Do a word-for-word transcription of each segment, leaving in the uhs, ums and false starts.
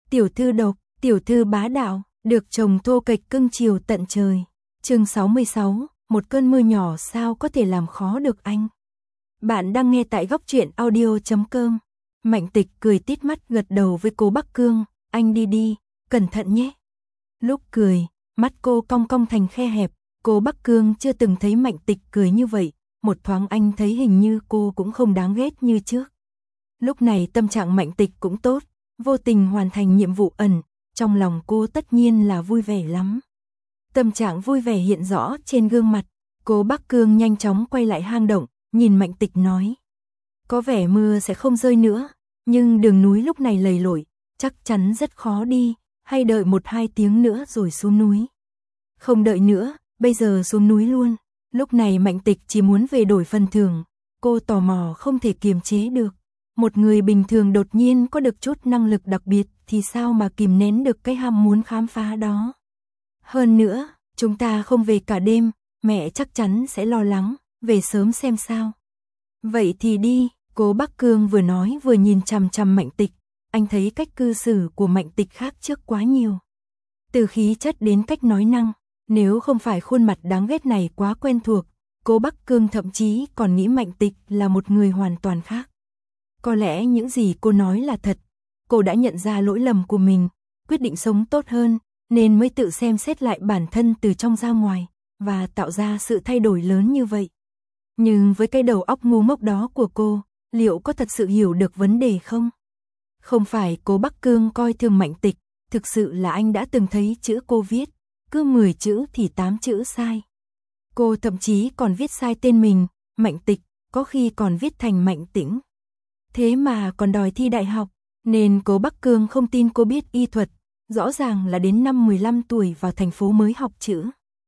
tiểu thư độc, tiểu thư bá đạo, được chồng thô kệch cưng chiều tận trời. Chương sáu mươi sáu, một cơn mưa nhỏ sao có thể làm khó được anh. Bạn đang nghe tại góc truyện audio chấm com. Mạnh Tịch cười tít mắt gật đầu với cô Bắc Cương, anh đi đi, cẩn thận nhé. Lúc cười, mắt cô cong cong thành khe hẹp, cô Bắc Cương chưa từng thấy Mạnh Tịch cười như vậy, một thoáng anh thấy hình như cô cũng không đáng ghét như trước. Lúc này tâm trạng Mạnh Tịch cũng tốt, vô tình hoàn thành nhiệm vụ ẩn, trong lòng cô tất nhiên là vui vẻ lắm. Tâm trạng vui vẻ hiện rõ trên gương mặt, cô Bắc Cương nhanh chóng quay lại hang động, nhìn Mạnh Tịch nói. Có vẻ mưa sẽ không rơi nữa, nhưng đường núi lúc này lầy lội, chắc chắn rất khó đi, hay đợi một hai tiếng nữa rồi xuống núi. Không đợi nữa, bây giờ xuống núi luôn. Lúc này Mạnh Tịch chỉ muốn về đổi phần thưởng, cô tò mò không thể kiềm chế được. Một người bình thường đột nhiên có được chút năng lực đặc biệt thì sao mà kìm nén được cái ham muốn khám phá đó. Hơn nữa, chúng ta không về cả đêm, mẹ chắc chắn sẽ lo lắng, về sớm xem sao. Vậy thì đi, cô Bắc Cương vừa nói vừa nhìn chằm chằm Mạnh Tịch, anh thấy cách cư xử của Mạnh Tịch khác trước quá nhiều. Từ khí chất đến cách nói năng, nếu không phải khuôn mặt đáng ghét này quá quen thuộc, cô Bắc Cương thậm chí còn nghĩ Mạnh Tịch là một người hoàn toàn khác. Có lẽ những gì cô nói là thật, cô đã nhận ra lỗi lầm của mình, quyết định sống tốt hơn, nên mới tự xem xét lại bản thân từ trong ra ngoài, và tạo ra sự thay đổi lớn như vậy. Nhưng với cái đầu óc ngu ngốc đó của cô, liệu có thật sự hiểu được vấn đề không? Không phải cô Bắc Cương coi thường Mạnh Tịch, thực sự là anh đã từng thấy chữ cô viết, cứ mười chữ thì tám chữ sai. Cô thậm chí còn viết sai tên mình, Mạnh Tịch, có khi còn viết thành Mạnh Tĩnh. Thế mà còn đòi thi đại học, nên cô Bắc Cương không tin cô biết y thuật, rõ ràng là đến năm mười lăm tuổi vào thành phố mới học chữ.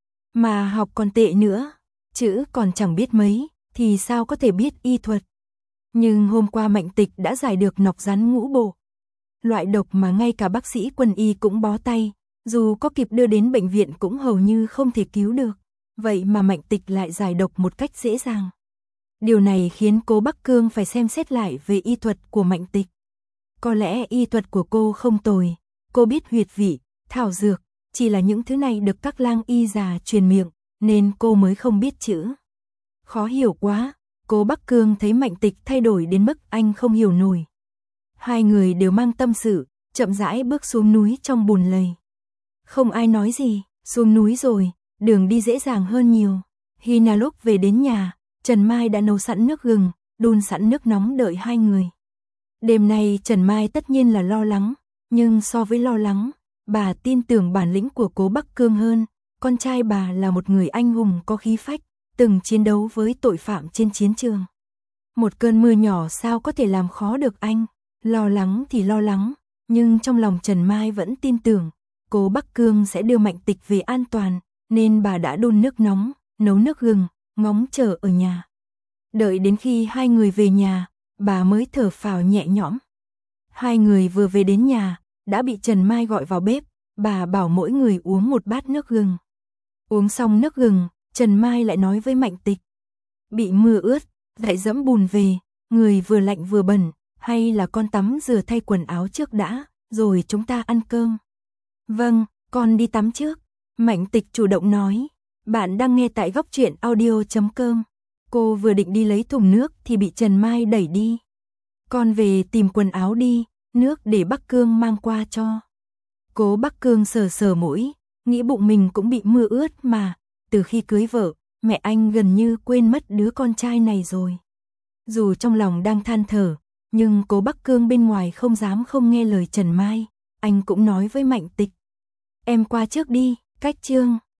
Mà học còn tệ nữa, chữ còn chẳng biết mấy, thì sao có thể biết y thuật. Nhưng hôm qua Mạnh Tịch đã giải được nọc rắn ngũ bộ. Loại độc mà ngay cả bác sĩ quân y cũng bó tay, dù có kịp đưa đến bệnh viện cũng hầu như không thể cứu được. Vậy mà Mạnh Tịch lại giải độc một cách dễ dàng. Điều này khiến cô Bắc Cương phải xem xét lại về y thuật của Mạnh Tịch. Có lẽ y thuật của cô không tồi, cô biết huyệt vị, thảo dược, chỉ là những thứ này được các lang y già truyền miệng, nên cô mới không biết chữ. Khó hiểu quá, cô Bắc Cương thấy Mạnh Tịch thay đổi đến mức anh không hiểu nổi. Hai người đều mang tâm sự, chậm rãi bước xuống núi trong bùn lầy. Không ai nói gì, xuống núi rồi, đường đi dễ dàng hơn nhiều. Hina lúc về đến nhà, Trần Mai đã nấu sẵn nước gừng, đun sẵn nước nóng đợi hai người. Đêm nay Trần Mai tất nhiên là lo lắng, nhưng so với lo lắng, bà tin tưởng bản lĩnh của cố Bắc Cương hơn. Con trai bà là một người anh hùng có khí phách, từng chiến đấu với tội phạm trên chiến trường. Một cơn mưa nhỏ sao có thể làm khó được anh, lo lắng thì lo lắng, nhưng trong lòng Trần Mai vẫn tin tưởng, cố Bắc Cương sẽ đưa Mạnh Tịch về an toàn, nên bà đã đun nước nóng, nấu nước gừng, ngóng chờ ở nhà. Đợi đến khi hai người về nhà, bà mới thở phào nhẹ nhõm. Hai người vừa về đến nhà, đã bị Trần Mai gọi vào bếp, bà bảo mỗi người uống một bát nước gừng. Uống xong nước gừng, Trần Mai lại nói với Mạnh Tịch. Bị mưa ướt, lại dẫm bùn về, người vừa lạnh vừa bẩn, hay là con tắm rửa thay quần áo trước đã, rồi chúng ta ăn cơm. Vâng, con đi tắm trước. Mạnh Tịch chủ động nói. Bạn đang nghe tại góc truyện audio chấm com. Cô vừa định đi lấy thùng nước thì bị Trần Mai đẩy đi. Con về tìm quần áo đi, nước để Bắc Cương mang qua cho. Cố Bắc Cương sờ sờ mũi, nghĩ bụng mình cũng bị mưa ướt mà, từ khi cưới vợ, mẹ anh gần như quên mất đứa con trai này rồi. Dù trong lòng đang than thở, nhưng cố Bắc Cương bên ngoài không dám không nghe lời Trần Mai, anh cũng nói với Mạnh Tịch. Em qua trước đi, cách chương.